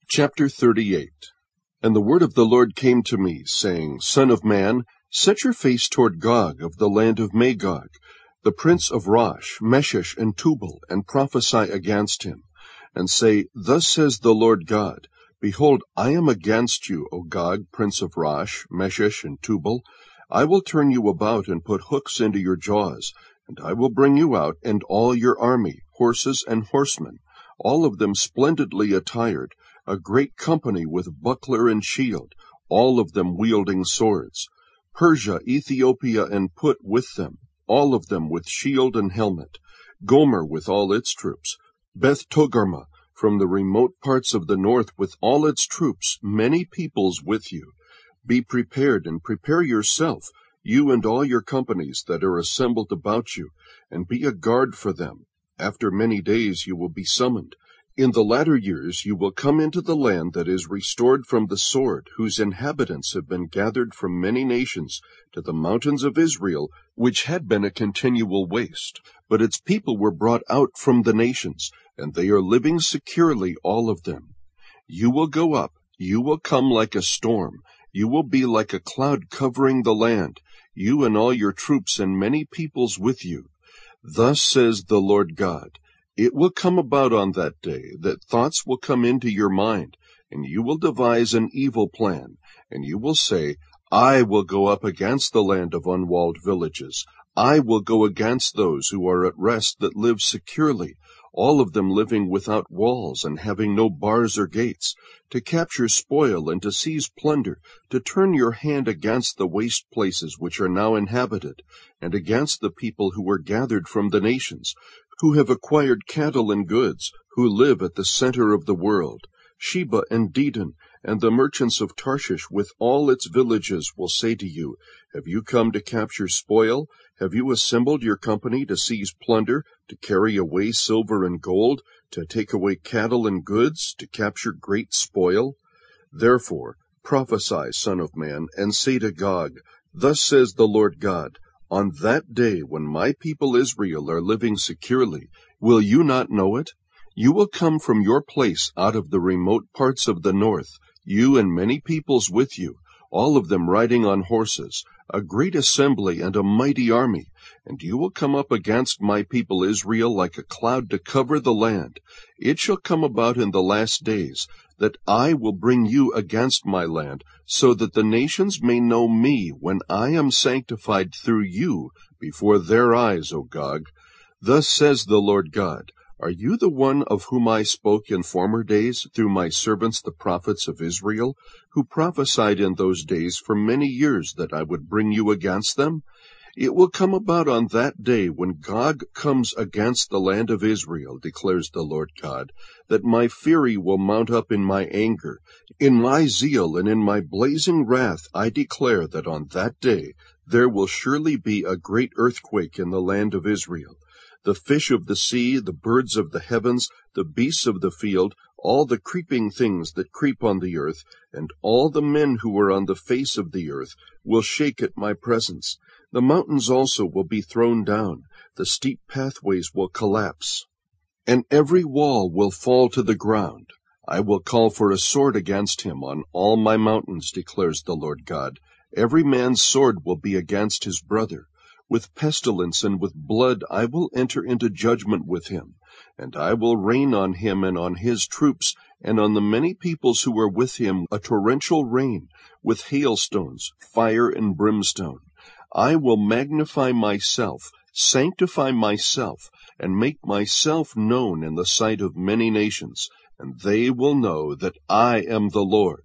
Chapter 38. And the word of the Lord came to me, saying, Son of man, set your face toward Gog of the land of Magog, the prince of Rosh, Meshesh, and Tubal, and prophesy against him, and say, Thus says the Lord God, Behold, I am against you, O Gog, prince of Rosh, Meshesh, and Tubal. I will turn you about and put hooks into your jaws, and I will bring you out, and all your army, horses and horsemen, all of them splendidly attired, a great company with buckler and shield, all of them wielding swords. Persia, Ethiopia, and Put with them, all of them with shield and helmet. Gomer with all its troops. Beth Togarmah from the remote parts of the north with all its troops, many peoples with you. Be prepared and prepare yourself, you and all your companies that are assembled about you, and be a guard for them. After many days you will be summoned. In the latter years you will come into the land that is restored from the sword, whose inhabitants have been gathered from many nations to the mountains of Israel, which had been a continual waste. But its people were brought out from the nations, and they are living securely, all of them. You will go up, you will come like a storm, you will be like a cloud covering the land, you and all your troops and many peoples with you. Thus says the Lord God. It will come about on that day that thoughts will come into your mind, and you will devise an evil plan, and you will say, I will go up against the land of unwalled villages. I will go against those who are at rest that live securely, all of them living without walls and having no bars or gates, to capture spoil and to seize plunder, to turn your hand against the waste places which are now inhabited, and against the people who were gathered from the nations, who have acquired cattle and goods, who live at the center of the world. Sheba and Dedan, and the merchants of Tarshish with all its villages will say to you, Have you come to capture spoil? Have you assembled your company to seize plunder, to carry away silver and gold, to take away cattle and goods, to capture great spoil? Therefore prophesy, Son of man, and say to Gog, Thus says the Lord God, On that day when my people Israel are living securely, will you not know it? You will come from your place out of the remote parts of the north, you and many peoples with you, all of them riding on horses, a great assembly and a mighty army, and you will come up against my people Israel like a cloud to cover the land. It shall come about in the last days that I will bring you against my land, so that the nations may know me when I am sanctified through you before their eyes, O Gog. Thus says the Lord God, Are you the one of whom I spoke in former days through my servants the prophets of Israel, who prophesied in those days for many years that I would bring you against them? It will come about on that day when Gog comes against the land of Israel, declares the Lord God, that my fury will mount up in my anger. In my zeal and in my blazing wrath I declare that on that day there will surely be a great earthquake in the land of Israel. The fish of the sea, the birds of the heavens, the beasts of the field, all the creeping things that creep on the earth, and all the men who are on the face of the earth will shake at my presence. The mountains also will be thrown down, the steep pathways will collapse, and every wall will fall to the ground. I will call for a sword against him on all my mountains, declares the Lord God. Every man's sword will be against his brother. With pestilence and with blood I will enter into judgment with him, and I will rain on him and on his troops, and on the many peoples who are with him, a torrential rain, with hailstones, fire, and brimstone. I will magnify myself, sanctify myself, and make myself known in the sight of many nations, and they will know that I am the Lord.